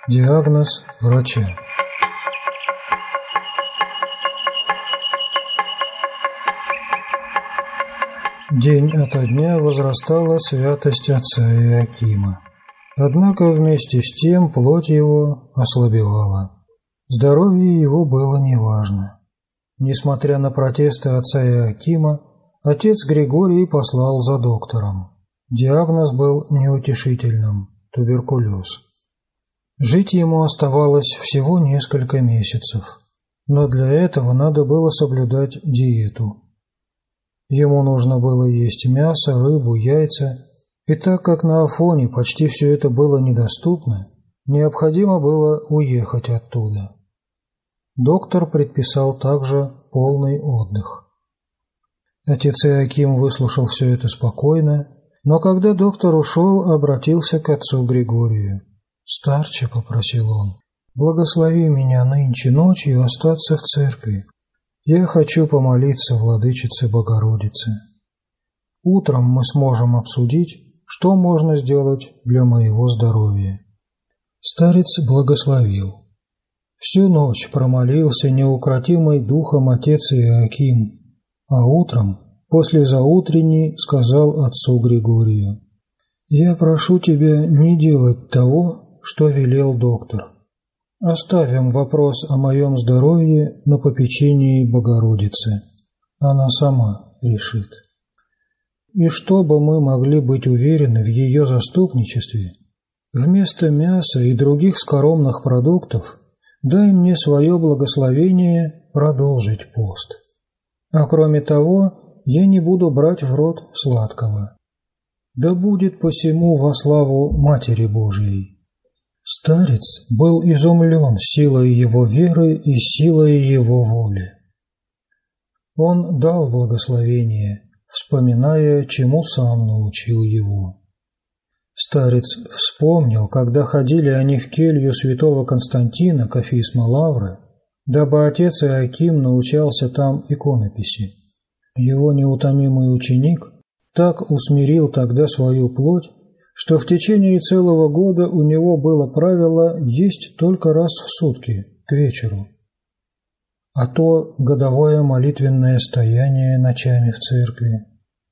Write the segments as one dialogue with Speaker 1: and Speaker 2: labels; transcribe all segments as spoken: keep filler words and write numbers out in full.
Speaker 1: Диагноз врача. День ото дня возрастала святость отца Иоакима. Однако вместе с тем плоть его ослабевала. Здоровье его было неважно. Несмотря на протесты отца Иоакима, отец Григорий послал за доктором. Диагноз был неутешительным – туберкулез. Жить ему оставалось всего несколько месяцев, но для этого надо было соблюдать диету. Ему нужно было есть мясо, рыбу, яйца, и так как на Афоне почти все это было недоступно, необходимо было уехать оттуда. Доктор предписал также полный отдых. Отец Иоаким выслушал все это спокойно, но когда доктор ушел, обратился к отцу Григорию. «Старче», — попросил он, — «благослови меня нынче ночью остаться в церкви. Я хочу помолиться Владычице Богородице. Утром мы сможем обсудить, что можно сделать для моего здоровья». Старец благословил. Всю ночь промолился неукротимый духом отец Иоаким, а утром, после заутренней, сказал отцу Григорию: «Я прошу тебя не делать того, что велел доктор. Оставим вопрос о моем здоровье на попечении Богородицы. Она сама решит. И чтобы мы могли быть уверены в ее заступничестве, вместо мяса и других скоромных продуктов дай мне свое благословение продолжить пост. А кроме того, я не буду брать в рот сладкого. Да будет посему во славу Матери Божией». Старец был изумлен силой его веры и силой его воли. Он дал благословение, вспоминая, чему сам научил его. Старец вспомнил, когда ходили они в келью святого Константина к Афисма Лавры, дабы отец Иоаким научался там иконописи. Его неутомимый ученик так усмирил тогда свою плоть, что в течение целого года у него было правило есть только раз в сутки, к вечеру. А то годовое молитвенное стояние ночами в церкви.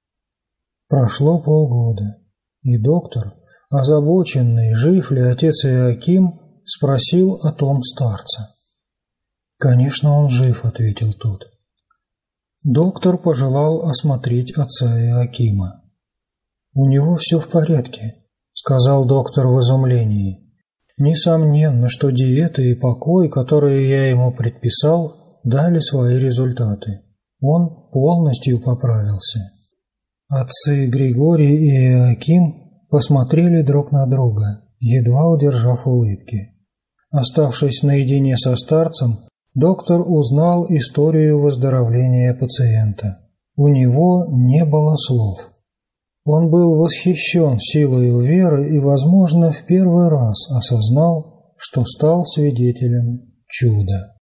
Speaker 1: Прошло полгода, и доктор, озабоченный, жив ли отец Иоаким, спросил о том старца. «Конечно, он жив», — ответил тот. Доктор пожелал осмотреть отца Иоакима. «У него все в порядке», — сказал доктор в изумлении. «Несомненно, что диета и покой, которые я ему предписал, дали свои результаты. Он полностью поправился». Отцы Григорий и Иоаким посмотрели друг на друга, едва удержав улыбки. Оставшись наедине со старцем, доктор узнал историю выздоровления пациента. У него не было слов. Он был восхищен силой веры и, возможно, в первый раз осознал, что стал свидетелем чуда.